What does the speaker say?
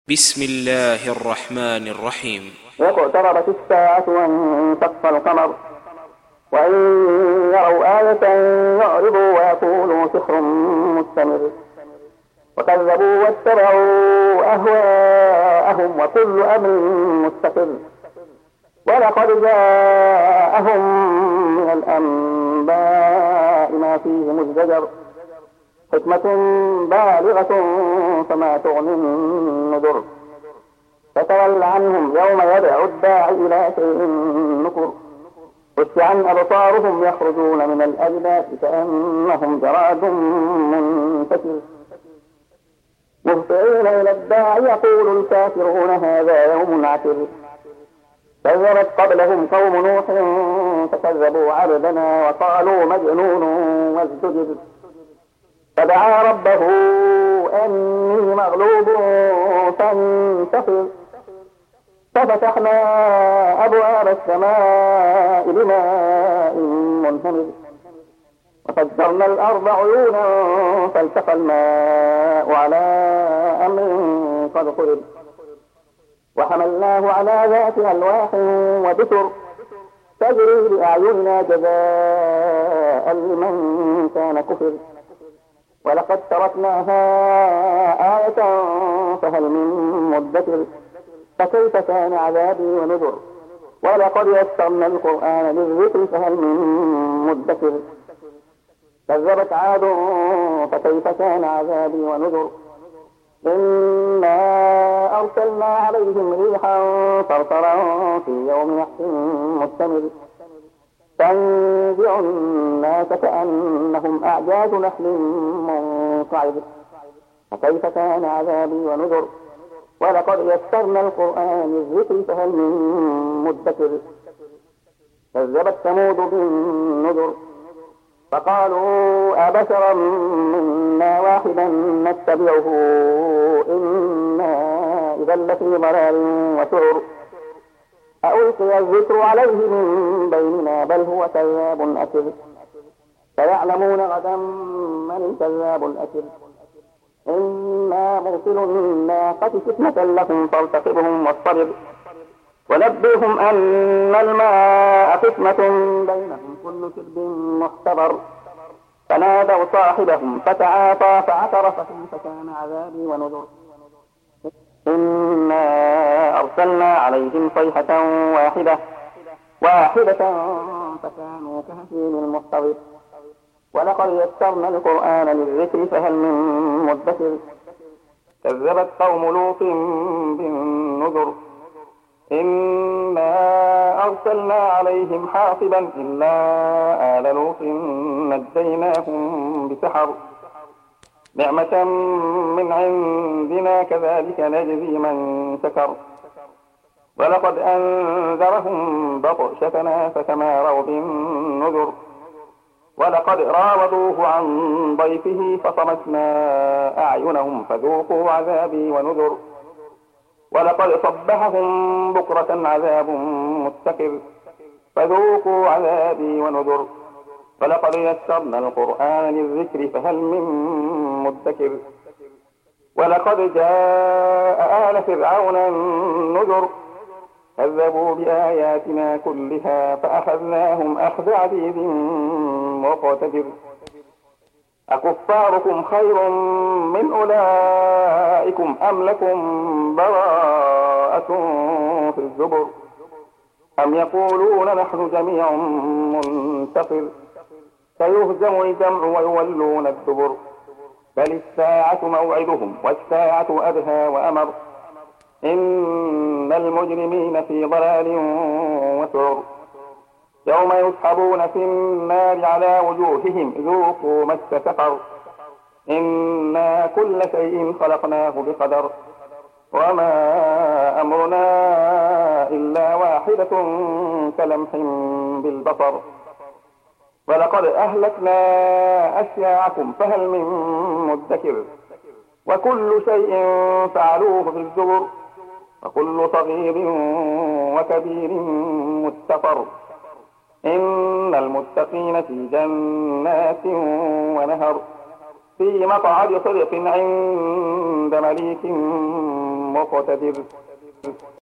بسم الله الرحمن الرحيم. اقتربت الساعة وانشق القمر وإن يروا آية يعرضوا ويقولوا سحر مستمر وكذبوا واتبعوا أهواءهم وكل أمر مستقر ولقد جاءهم من الأنباء ما فيه مزدجر حكمة بالغة فما تغني النذر فتول عنهم يوم يدعو الداعي إلى شيء نكر خش عن أبصارهم يخرجون من الأجداث كأنهم جراد منتشر مهطعين إلى الداعي يقول الكافرون هذا يوم عسر كذبت قبلهم قوم نوح فكذبوا عبدنا وقالوا مجنون وازدجر فدعا ربه أني مغلوب فانتصر ففتحنا أبواب السماء بماء منهمر وفجرنا الأرض عيونا فالتقى الماء على أمر قد قدر وحملناه على ذات ألواح ودسر تجري بأعيننا جزاء لمن كان كفر ولقد تركناها آية فهل من مدكر فكيف كان عذابي ونذر ولقد يسرنا القرآن للذكر فهل من مدكر كذبت عاد فكيف كان عذابي ونذر إنا أرسلنا عليهم ريحا صرصرا في يوم نحس مستمر تنزع الناس كأنهم أعجاز نخل منقعر فكيف كان عذابي ونذر ولقد يسرنا القرآن للذكر فهل من مدكر كذبت ثمود بالنذر فقالوا أبشرا منا واحدا نتبعه إنا إذا لفي ضلال وسعر ألقي الذكر عليه من بيننا بل هو كذاب أشر سيعلمون غدا من الكذاب الأشر إنا مرسل الناقة فتنة لكم فارتقبهم واصطبر ونبئهم أن الماء فتنة بينهم كل شرب محتضر فنادوا صاحبهم فتعاطى فعقر فكيف كان عذابي ونذر إنا أرسلنا عليهم صيحة واحدة فكانوا كهشيم المحتضر ولقد يسرنا القرآن للذكر فهل من مدكر كذبت قوم لوط بالنذر إنا أرسلنا عليهم حاصبا إلا آل لوط نجيناهم بسحر نعمة من عندنا كذلك نجزي من شكر ولقد أنذرهم بطشتنا فتماروا بالنذر ولقد راودوه عن ضيفه فطمسنا أعينهم فذوقوا عذابي ونذر ولقد صبحهم بكرة عذاب مستقر فذوقوا عذابي ونذر ولقد يسرنا القرآن للذكر فهل من مدكر ولقد جاء آل فرعون النذر كذبوا بآياتنا كلها فأخذناهم أخذ عزيز مقتدر أكفاركم خير من أولئكم أم لكم براءة في الزبر أم يقولون نحن جميع منتصر سيهزم الجمع ويولون الدبر بل الساعة موعدهم والساعة أدهى وأمر إن المجرمين في ضلال وسعر يوم يسحبون في النار على وجوههم ذوقوا مس سقر إنا كل شيء خلقناه بقدر وما أمرنا إلا واحدة كلمح بالبصر ولقد أهلكنا أشياعكم فهل من مدكر وكل شيء فعلوه في الزبر وكل صغير وكبير مستقر إن المتقين في جنات ونهر في مقعد صدق عند مليك مقتدر